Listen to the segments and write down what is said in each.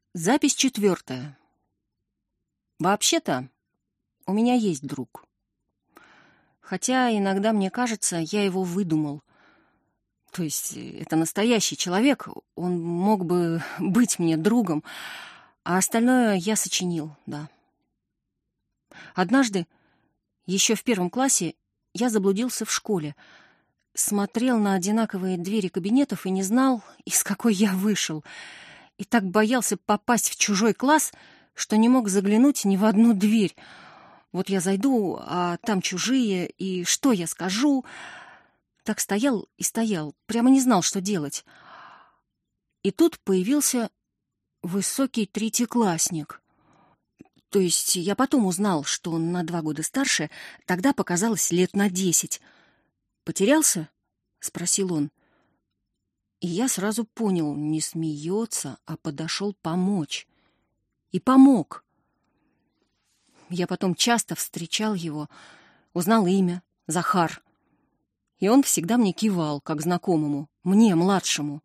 Запись 4. Вообще-то, у меня есть друг. Хотя иногда мне кажется, я его выдумал. То есть это настоящий человек, он мог бы быть мне другом, а остальное я сочинил, да. Однажды, еще в 1 классе, я заблудился в школе, смотрел на одинаковые двери кабинетов и не знал, из какой я вышел. И так боялся попасть в чужой класс, что не мог заглянуть ни в одну дверь. Вот я зайду, а там чужие, и что я скажу? Так стоял и стоял, прямо не знал, что делать. И тут появился высокий третьеклассник. То есть я потом узнал, что он на 2 года старше, тогда показалось лет на 10. «Потерялся?» — спросил он. И я сразу понял, не смеется, а подошел помочь. И помог. Я потом часто встречал его, узнал имя — Захар. И он всегда мне кивал, как знакомому, мне, младшему.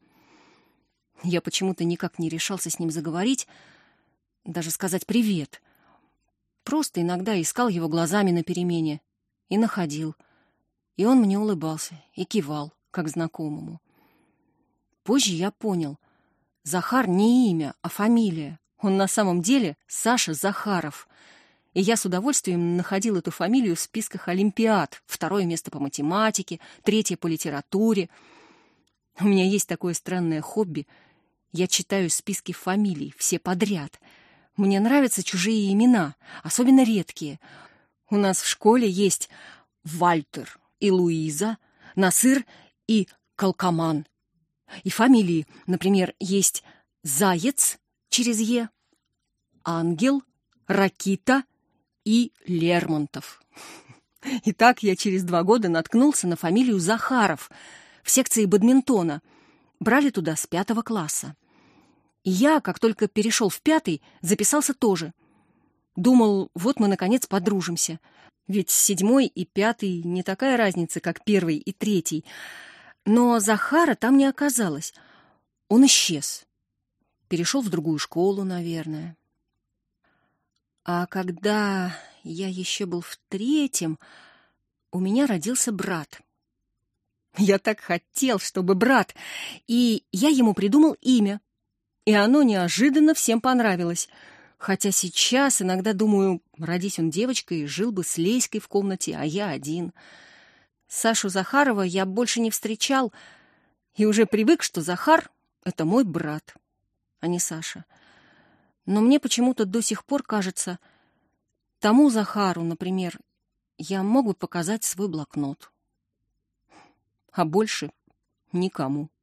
Я почему-то никак не решался с ним заговорить, даже сказать «привет». Просто иногда искал его глазами на перемене и находил. И он мне улыбался и кивал, как знакомому. Позже я понял, Захар не имя, а фамилия. Он на самом деле Саша Захаров. И я с удовольствием находил эту фамилию в списках олимпиад. 2 место по математике, 3 по литературе. У меня есть такое странное хобби. Я читаю списки фамилий, все подряд. Мне нравятся чужие имена, особенно редкие. У нас в школе есть Вальтер и Луиза, Насыр и Калкаман. И фамилии, например, есть Заяц через «е», Ангел, Ракита и Лермонтов. И так я через 2 года наткнулся на фамилию Захаров в секции бадминтона. Брали туда с 5 класса. И я, как только перешел в 5, записался тоже. Думал, вот мы, наконец, подружимся. Ведь 7 и 5 не такая разница, как 1 и 3. Но Захара там не оказалось. Он исчез. Перешел в другую школу, наверное. А когда я еще был в 3, у меня родился брат. Я так хотел, чтобы брат. И я ему придумал имя. И оно неожиданно всем понравилось. Хотя сейчас иногда думаю, родись он девочкой, жил бы с Леськой в комнате, а я один. Сашу Захарова я больше не встречал и уже привык, что Захар — это мой брат, а не Саша. Но мне почему-то до сих пор кажется, тому Захару, например, я мог бы показать свой блокнот. А больше никому.